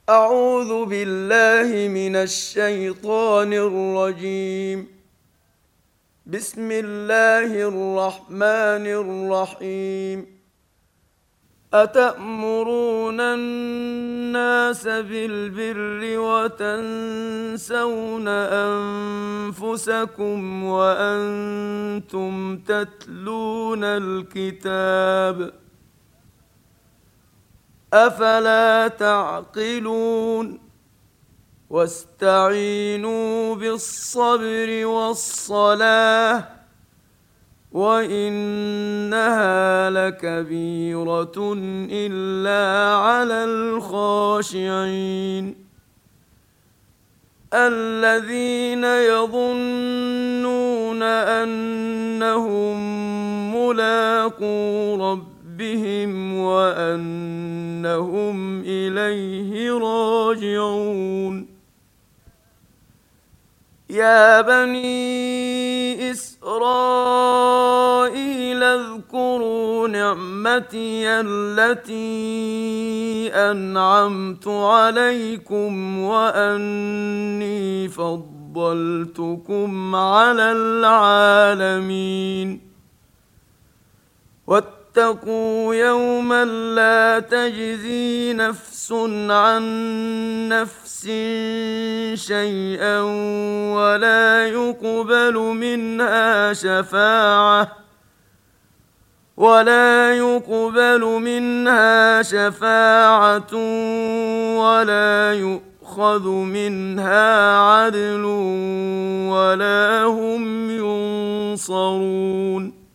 أعوذ بالله من الشيطان الرجيم. بسم الله الرحمن الرحيم. أتأمرون الناس بالبر وتنسون أنفسكم وأنتم تتلون الكتاب، أفلا تعقلون؟ واستعينوا بالصبر والصلاة وإنها لكبيرة إلا على الخاشعين الذين يظنون أنهم ملاقو ربهم وأنهم إليه راجعون. يا بني إسرائيل اذكروا نعمتي التي أنعمت عليكم وأني فضلتكم على العالمين. واتقوا يوما لا تجزي نفس عن نفس شيئا ولا يقبل منها شفاعة ولا يؤخذ منها عدل ولا هم ينصرون.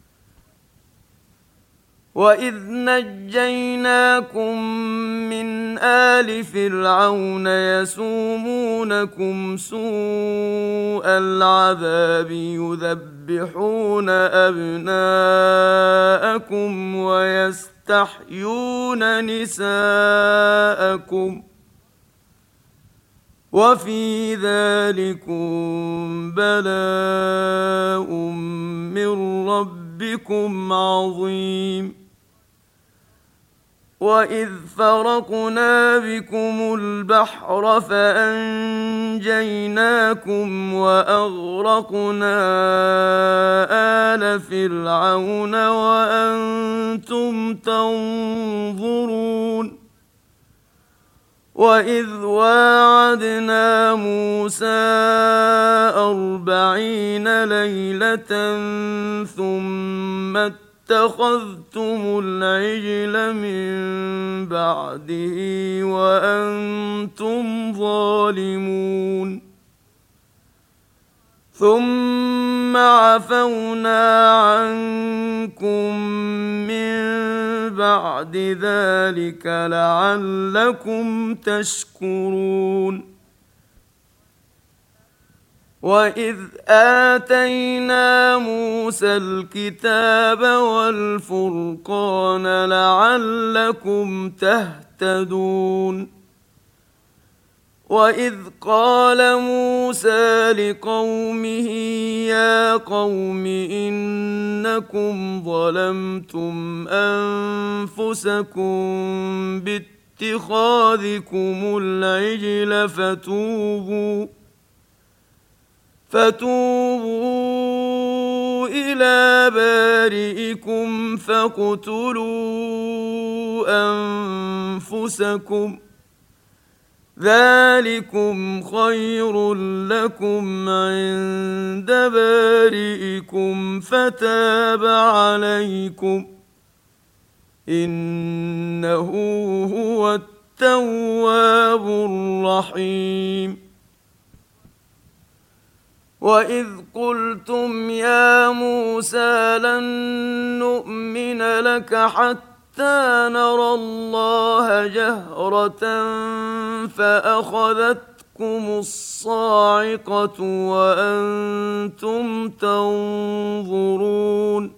وإذ نجيناكم من آل فرعون يسومونكم سوء العذاب يذبحون أبناءكم ويستحيون نساءكم وفي ذلكم بلاء من ربكم عظيم. وإذ فرقنا بكم البحر فأنجيناكم وأغرقنا آل فرعون وأنتم تنظرون. وإذ واعدنا موسى 40 ليلة ثم اتخذتم العجل من بعده وأنتم ظالمون. ثم عفونا عنكم من بعد ذلك لعلكم تشكرون. وإذ آتينا موسى الكتاب والفرقان لعلكم تهتدون. وإذ قال موسى لقومه يا قوم إنكم ظلمتم أنفسكم باتخاذكم العجل فتوبوا إلى بارئكم فاقتلوا أنفسكم ذلكم خير لكم عند بارئكم فتاب عليكم إنه هو التواب الرحيم. وإذ قلتم يا موسى لن نؤمن لك حتى نرى الله جهرة فأخذتكم الصاعقة وأنتم تنظرون.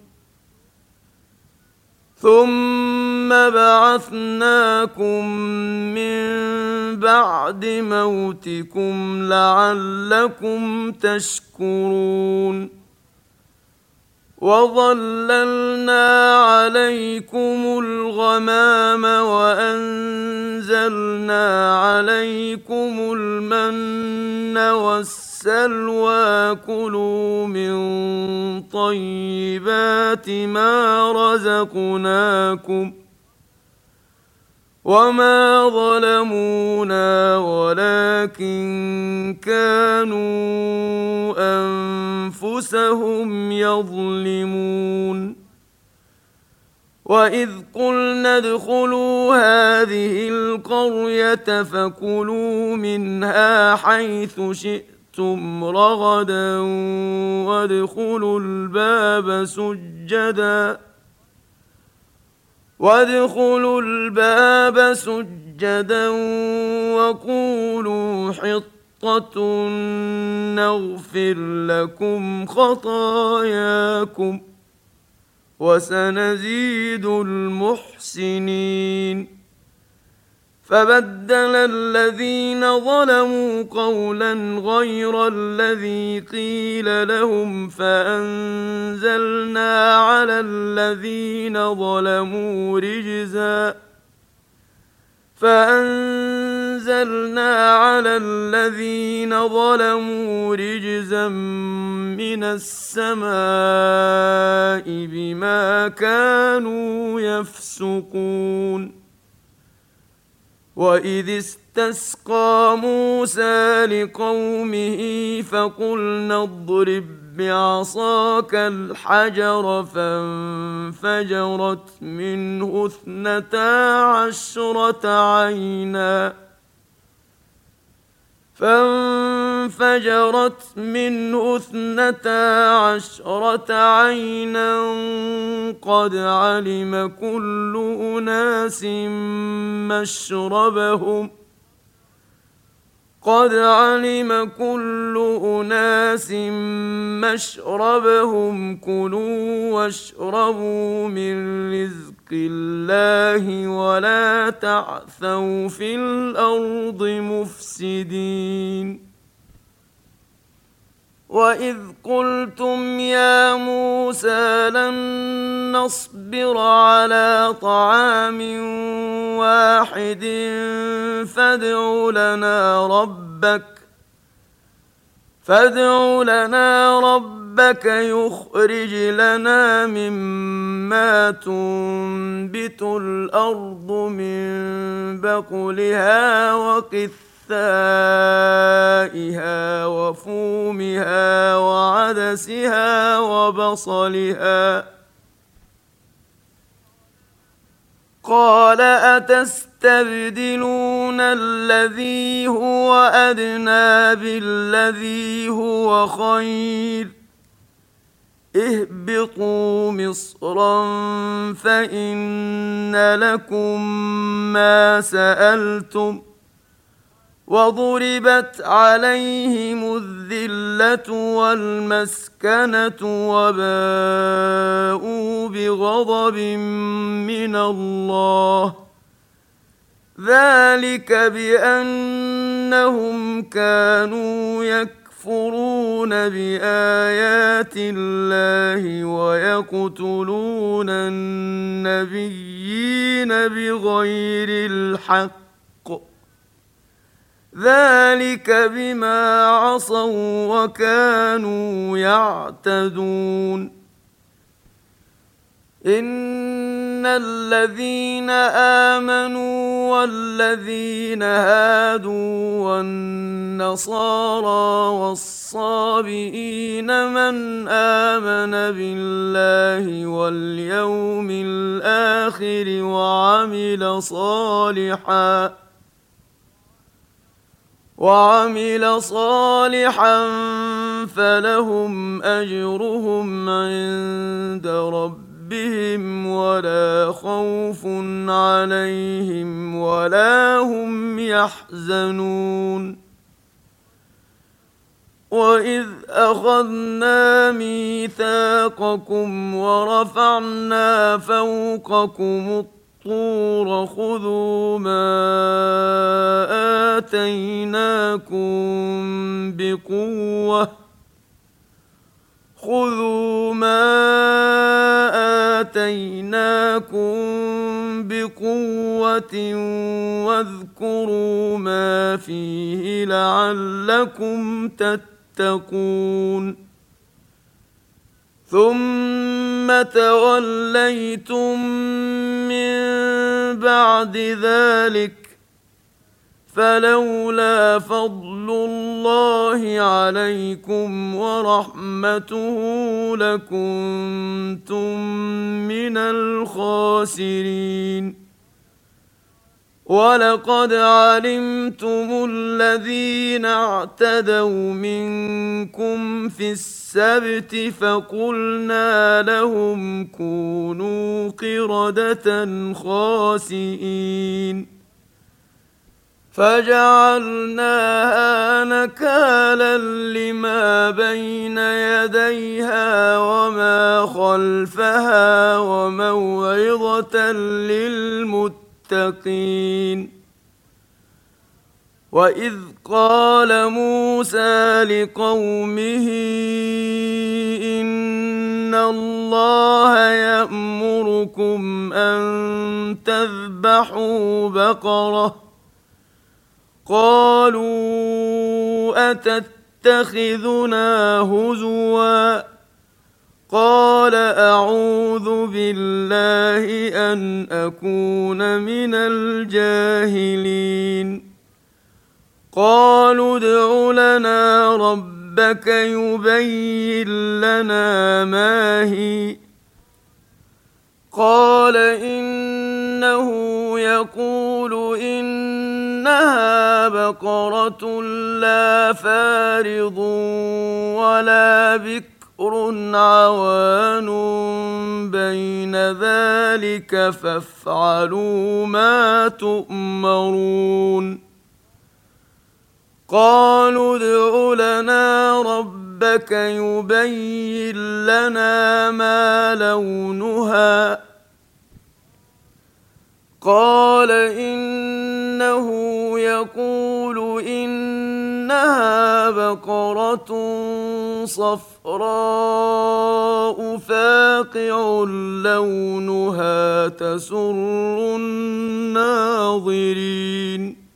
ثم بعثناكم من بعد موتكم لعلكم تشكرون. وظللنا عليكم الغمام وأنزلنا عليكم المن والسلوى كلوا من طيبات ما رزقناكم وما ظلمونا ولكن كانوا أنفسهم يظلمون وإذ قلنا ادخلوا هذه القرية فكلوا منها حيث شئتم رغدا وادخلوا الباب سجدا وقولوا حطة نغفر لكم خطاياكم وسنزيد المحسنين فبدل الذين ظلموا قولا غير الذي قيل لهم فأنزلنا على الذين ظلموا رجزا من السماء بما كانوا يفسقون وإذ استسقى موسى لقومه فقلنا اضرب بعصاك الحجر فانفجرت منه 12 عينا قد علم كل أناس مشربهم كلوا واشربوا من رزق الله ولا تعثوا في الأرض مفسدين وإذ قلتم يا موسى لن نصبر على طعام واحد فادع لنا ربك يخرج لنا مما تنبت الأرض من بقلها وقثائها وفومها وعدسها وبصلها قال أتستبدلون الذي هو أدنى بالذي هو خير اهبطوا مصرا فإن لكم ما سألتم وضربت عليهم الذلة والمسكنة وباءوا بغضب من الله ذلك بأنهم كانوا يكفرون بآيات الله ويقتلون النبيين بغير الحق ذلك بما عصوا وكانوا يعتدون إن الذين آمنوا والذين هادوا والنصارى والصابئين من آمن بالله واليوم الآخر وعمل صالحا فلهم أجرهم عند ربهم ولا خوف عليهم ولا هم يحزنون وإذ أخذنا ميثاقكم ورفعنا فوقكم الطور خذوا ما آتيناكم بقوة واذكروا ما فيه لعلكم تتقون ثم توليتم من بعد ذلك فلولا فضل الله عليكم ورحمته لكنتم من الخاسرين ولقد علمتم الذين اعتدوا منكم في السبت فقلنا لهم كونوا قردة خاسئين فجعلناها نكالا لما بين يديها وما خلفها وموعظة للمتقين وإذ قال موسى لقومه إن الله يأمركم أن تذبحوا بقرة قالوا أتتخذنا هزوا قال أعوذ بالله أن أكون من الجاهلين قالوا ادع لنا ربك يبين لنا ما هي قال إنه يقول إنها بقرة لا فارض ولا بكر عوان بين ذلك فافعلوا ما تؤمرون قالوا ادع لنا ربك يبين لنا ما لونها قال إنه يقول إنها بقرة صفراء فاقع لونها تسر الناظرين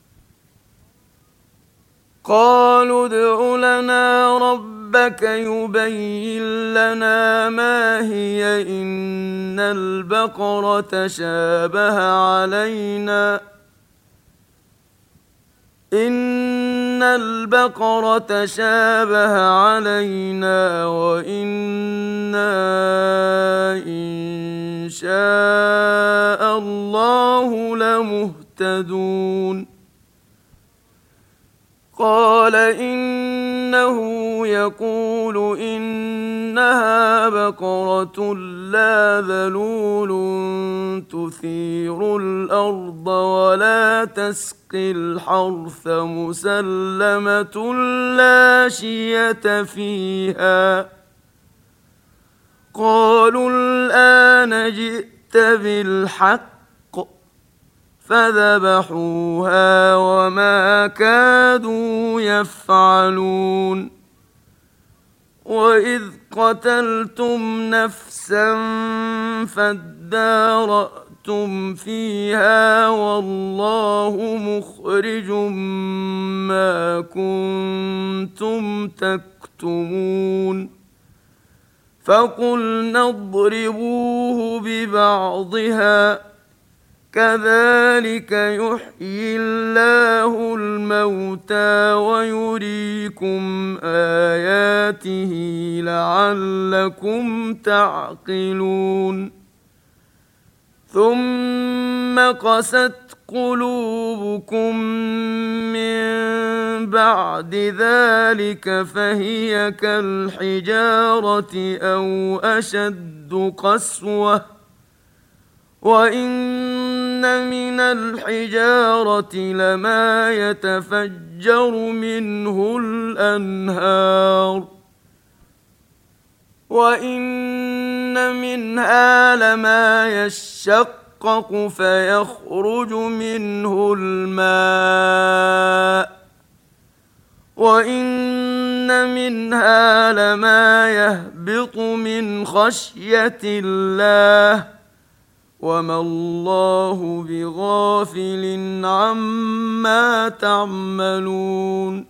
قالوا ادع لنا ربك يبين لنا ما هي إن البقرة شابه علينا وإنا إن شاء الله لمهتدون قال إنه يقول إنها بقرة لا ذلول تثير الأرض ولا تسقي الحرث مسلمة لا شية فيها قالوا الآن جئت بالحق فذبحوها وما كادوا يفعلون وإذ قتلتم نفسا فادارأتم فيها والله مخرج ما كنتم تكتمون فقلنا اضربوه ببعضها كذلك يحيي الله الموتى ويريكم آياته لعلكم تعقلون ثم قست قلوبكم من بعد ذلك فهي كالحجارة أو أشد قسوة وإن من الحجارة لما يتفجر منه الأنهار وإن منها لما يشقق فيخرج منه الماء وإن منها لما يهبط من خشية الله وما الله بغافل عما تعملون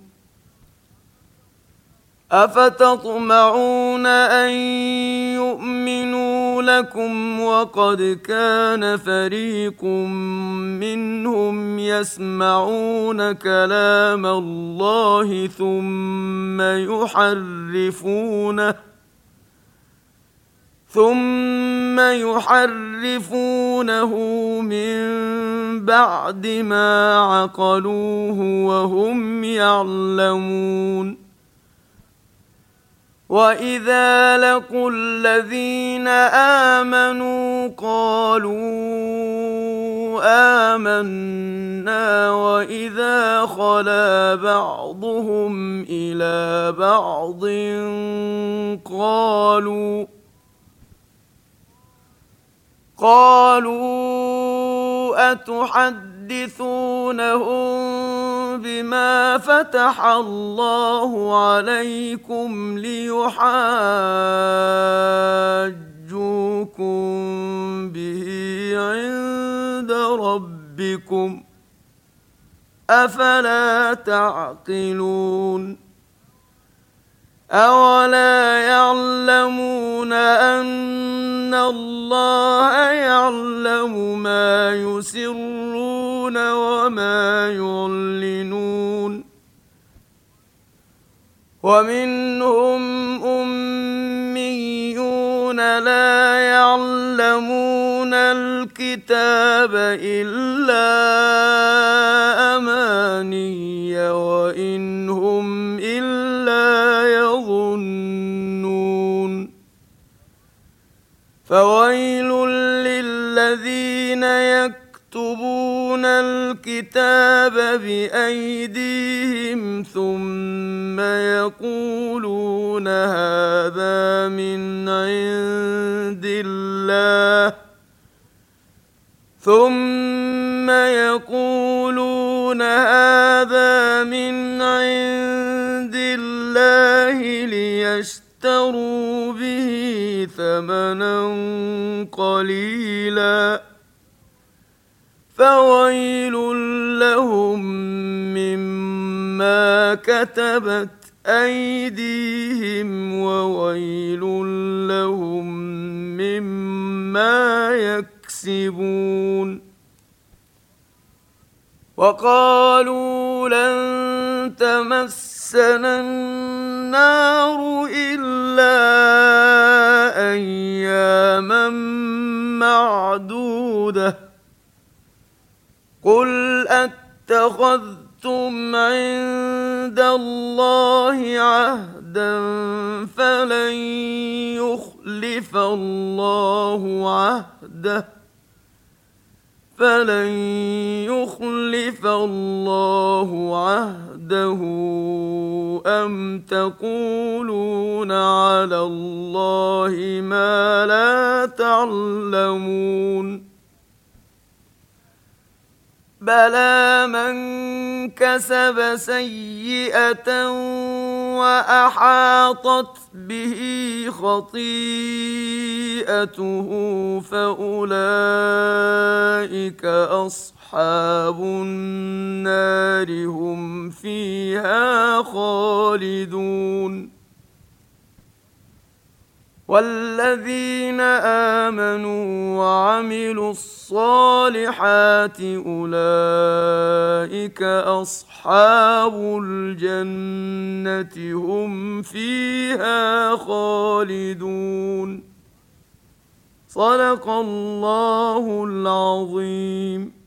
أفتطمعون أن يؤمنوا لكم وقد كان فريق منهم يسمعون كلام الله ثم يحرفونه من بعد ما عقلوه وهم يعلمون وإذا لقوا الذين آمنوا قالوا آمنا وإذا خلا بعضهم إلى بعض قالوا أتحدثونهم بما فتح الله عليكم ليحاجوكم به عند ربكم أفلا تعقلون أولا يعلمون أن الله يعلم ما يسرون وما يعلنون ومنهم أميون لا يعلمون الكتاب إلا أماني وإن هم إلا يظنون فويل للذين يكتبون الكتاب بأيديهم ثم يقولون هذا من عند الله ليشتروا به ثمنا قليلا فويل لهم مما كتبت أيديهم وويل لهم مما يكسبون وقالوا لن تمسنا النار إلا أياما معدودة قل أتخذتم عند الله عهدا فلن يخلف الله عهده أم تقولون على الله ما لا تعلمون بلى من كسب سيئة وأحاطت به خطيئته فأولئك أصحاب النار هم فيها خالدون والذين آمنوا وعملوا الصالحات أولئك أصحاب الجنة هم فيها خالدون صدق الله العظيم.